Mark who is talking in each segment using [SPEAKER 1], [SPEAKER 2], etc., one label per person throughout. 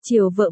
[SPEAKER 1] Chiều vợ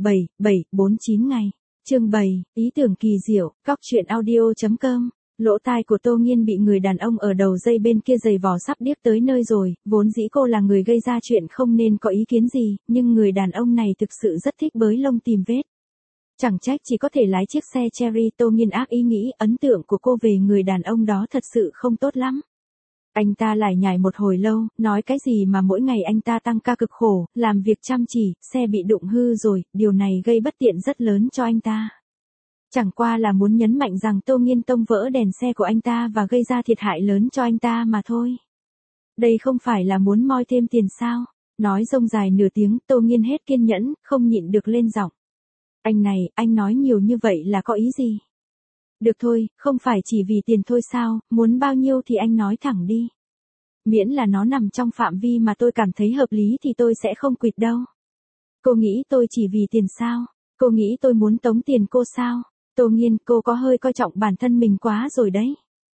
[SPEAKER 1] 749 ngày. Chương 7, ý tưởng kỳ diệu, góc truyện audio.com. Lỗ tai của Tô Nghiên bị người đàn ông ở đầu dây bên kia giày vò sắp điếc tới nơi rồi, vốn dĩ cô là người gây ra chuyện không nên có ý kiến gì, nhưng người đàn ông này thực sự rất thích bới lông tìm vết. Chẳng trách chỉ có thể lái chiếc xe Cherry. Tô Nghiên ác ý nghĩ ấn tượng của cô về người đàn ông đó thật sự không tốt lắm. Anh ta lải nhải một hồi lâu, nói cái gì mà mỗi ngày anh ta tăng ca cực khổ, làm việc chăm chỉ, xe bị đụng hư rồi, điều này gây bất tiện rất lớn cho anh ta. Chẳng qua là muốn nhấn mạnh rằng Tô Nghiên tông vỡ đèn xe của anh ta và gây ra thiệt hại lớn cho anh ta mà thôi. Đây không phải là muốn moi thêm tiền sao? Nói rông dài nửa tiếng, Tô Nghiên hết kiên nhẫn, không nhịn được lên giọng. Anh này, anh nói nhiều như vậy là có ý gì? Được thôi, không phải chỉ vì tiền thôi sao, muốn bao nhiêu thì anh nói thẳng đi. Miễn là nó nằm trong phạm vi mà tôi cảm thấy hợp lý thì tôi sẽ không quỵt đâu. Cô nghĩ tôi chỉ vì tiền sao? Cô nghĩ tôi muốn tống tiền cô sao? Tô Nghiên, cô có hơi coi trọng bản thân mình quá rồi đấy.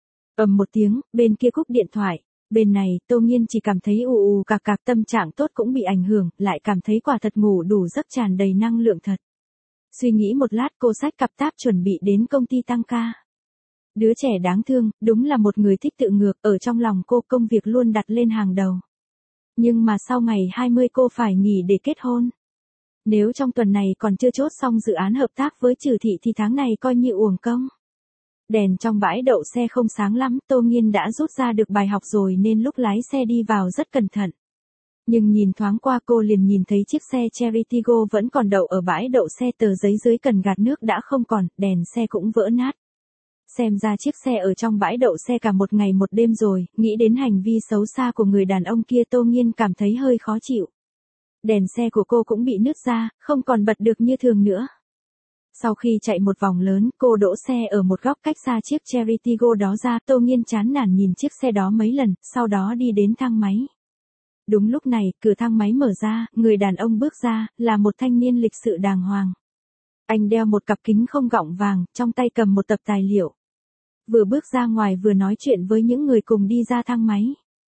[SPEAKER 1] Ầm một tiếng, bên kia cúp điện thoại. Bên này, Tô Nghiên chỉ cảm thấy ù cạc cạc, tâm trạng tốt cũng bị ảnh hưởng, lại cảm thấy quả thật ngủ đủ giấc tràn đầy năng lượng thật. Suy nghĩ một lát cô xách cặp táp chuẩn bị đến công ty tăng ca. Đứa trẻ đáng thương, đúng là một người thích tự ngược, ở trong lòng cô công việc luôn đặt lên hàng đầu. Nhưng mà sau ngày 20 cô phải nghỉ để kết hôn. Nếu trong tuần này còn chưa chốt xong dự án hợp tác với Trừ Thị thì tháng này coi như uổng công. Đèn trong bãi đậu xe không sáng lắm, Tô Nghiên đã rút ra được bài học rồi nên lúc lái xe đi vào rất cẩn thận. Nhưng nhìn thoáng qua cô liền nhìn thấy chiếc xe Cherry Tiggo vẫn còn đậu ở bãi đậu xe, tờ giấy dưới cần gạt nước đã không còn, đèn xe cũng vỡ nát. Xem ra chiếc xe ở trong bãi đậu xe cả một ngày một đêm rồi, nghĩ đến hành vi xấu xa của người đàn ông kia Tô Nghiên cảm thấy hơi khó chịu. Đèn xe của cô cũng bị nứt ra, không còn bật được như thường nữa. Sau khi chạy một vòng lớn, cô đỗ xe ở một góc cách xa chiếc Cherry Tiggo đó ra, Tô Nghiên chán nản nhìn chiếc xe đó mấy lần, sau đó đi đến thang máy. Đúng lúc này, cửa thang máy mở ra, người đàn ông bước ra, là một thanh niên lịch sự đàng hoàng. Anh đeo một cặp kính không gọng vàng, trong tay cầm một tập tài liệu. Vừa bước ra ngoài vừa nói chuyện với những người cùng đi ra thang máy.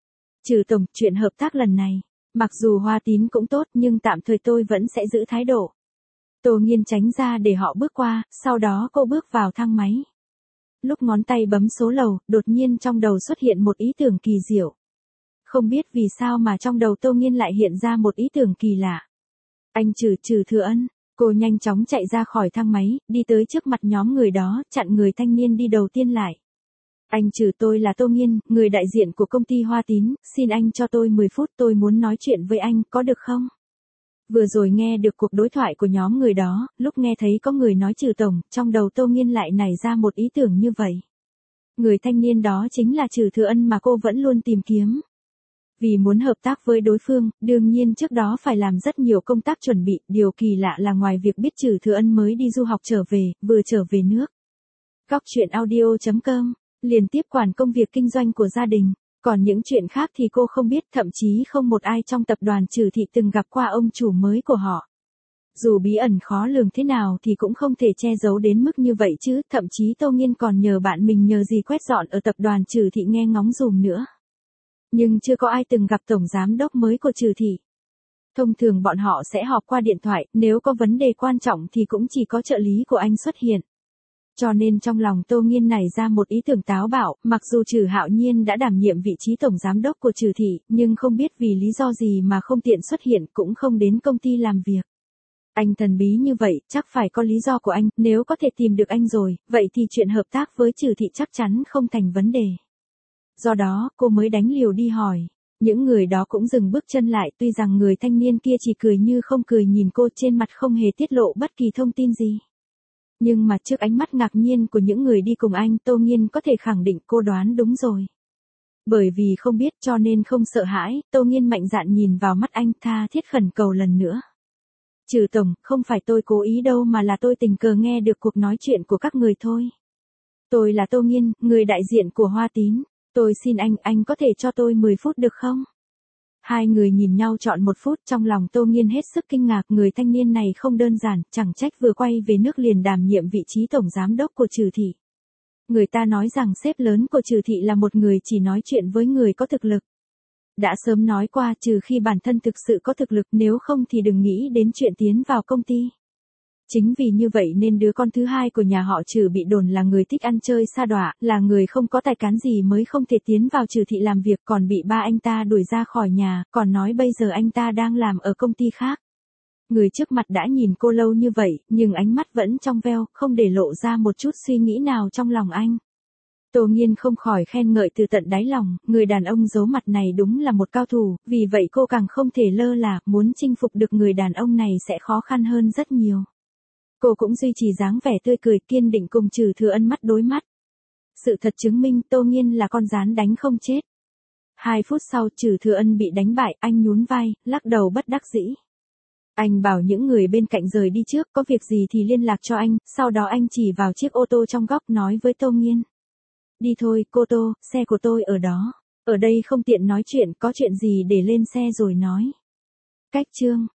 [SPEAKER 1] Trừ tổng, chuyện hợp tác lần này, mặc dù Hoa Tín cũng tốt nhưng tạm thời tôi vẫn sẽ giữ thái độ. Tô Nghiên tránh ra để họ bước qua, sau đó cô bước vào thang máy. Lúc ngón tay bấm số lầu, đột nhiên trong đầu xuất hiện một ý tưởng kỳ diệu. Không biết vì sao mà trong đầu Tô Nghiên lại hiện ra một ý tưởng kỳ lạ. Anh Trừ Thừa Ân. Cô nhanh chóng chạy ra khỏi thang máy, đi tới trước mặt nhóm người đó, chặn người thanh niên đi đầu tiên lại. Anh Trừ, tôi là Tô Nghiên, người đại diện của công ty Hoa Tín, xin anh cho tôi 10 phút, tôi muốn nói chuyện với anh, có được không? Vừa rồi nghe được cuộc đối thoại của nhóm người đó, lúc nghe thấy có người nói Trừ tổng, trong đầu Tô Nghiên lại nảy ra một ý tưởng như vậy. Người thanh niên đó chính là Trừ Thừa Ân mà cô vẫn luôn tìm kiếm. Vì muốn hợp tác với đối phương, đương nhiên trước đó phải làm rất nhiều công tác chuẩn bị, điều kỳ lạ là ngoài việc biết Trừ Thừa Ân mới đi du học trở về, vừa trở về nước. Góc truyện audio.com, liền tiếp quản công việc kinh doanh của gia đình, còn những chuyện khác thì cô không biết, thậm chí không một ai trong tập đoàn Trừ Thị từng gặp qua ông chủ mới của họ. Dù bí ẩn khó lường thế nào thì cũng không thể che giấu đến mức như vậy chứ, thậm chí Tô Nghiên còn nhờ bạn mình nhờ gì quét dọn ở tập đoàn Trừ Thị nghe ngóng dùm nữa. Nhưng chưa có ai từng gặp tổng giám đốc mới của Trừ Thị. Thông thường bọn họ sẽ họp qua điện thoại, nếu có vấn đề quan trọng thì cũng chỉ có trợ lý của anh xuất hiện. Cho nên trong lòng Tô Nghiên nảy ra một ý tưởng táo bạo, mặc dù Trừ Hạo Nhiên đã đảm nhiệm vị trí tổng giám đốc của Trừ Thị, nhưng không biết vì lý do gì mà không tiện xuất hiện, cũng không đến công ty làm việc. Anh thần bí như vậy, chắc phải có lý do của anh, nếu có thể tìm được anh rồi, vậy thì chuyện hợp tác với Trừ Thị chắc chắn không thành vấn đề. Do đó, cô mới đánh liều đi hỏi. Những người đó cũng dừng bước chân lại, tuy rằng người thanh niên kia chỉ cười như không cười nhìn cô, trên mặt không hề tiết lộ bất kỳ thông tin gì. Nhưng mà trước ánh mắt ngạc nhiên của những người đi cùng anh, Tô Nghiên có thể khẳng định cô đoán đúng rồi. Bởi vì không biết cho nên không sợ hãi, Tô Nghiên mạnh dạn nhìn vào mắt anh, tha thiết khẩn cầu lần nữa. Trừ tổng, không phải tôi cố ý đâu mà là tôi tình cờ nghe được cuộc nói chuyện của các người thôi. Tôi là Tô Nghiên, người đại diện của Hoa Tín. Tôi xin anh có thể cho tôi 10 phút được không? Hai người nhìn nhau trọn 1 phút, trong lòng Tô Nghiên hết sức kinh ngạc, người thanh niên này không đơn giản, chẳng trách vừa quay về nước liền đảm nhiệm vị trí tổng giám đốc của Trừ Thị. Người ta nói rằng sếp lớn của Trừ Thị là một người chỉ nói chuyện với người có thực lực. Đã sớm nói qua trừ khi bản thân thực sự có thực lực, nếu không thì đừng nghĩ đến chuyện tiến vào công ty. Chính vì như vậy nên đứa con thứ hai của nhà họ Trừ bị đồn là người thích ăn chơi sa đọa, là người không có tài cán gì mới không thể tiến vào Trừ thị làm việc, còn bị ba anh ta đuổi ra khỏi nhà, còn nói bây giờ anh ta đang làm ở công ty khác. Người trước mặt đã nhìn cô lâu như vậy, nhưng ánh mắt vẫn trong veo, không để lộ ra một chút suy nghĩ nào trong lòng anh. Tô Nghiên không khỏi khen ngợi từ tận đáy lòng, người đàn ông giấu mặt này đúng là một cao thủ, vì vậy cô càng không thể lơ là, muốn chinh phục được người đàn ông này sẽ khó khăn hơn rất nhiều. Cô cũng duy trì dáng vẻ tươi cười kiên định cùng Trừ Thừa Ân mắt đối mắt. Sự thật chứng minh Tô Nghiên là con gián đánh không chết. 2 phút sau Trừ Thừa Ân bị đánh bại, anh nhún vai, lắc đầu bất đắc dĩ. Anh bảo những người bên cạnh rời đi trước, có việc gì thì liên lạc cho anh, sau đó anh chỉ vào chiếc ô tô trong góc nói với Tô Nghiên. Đi thôi, cô Tô, xe của tôi ở đó. Ở đây không tiện nói chuyện, có chuyện gì để lên xe rồi nói. Cách chương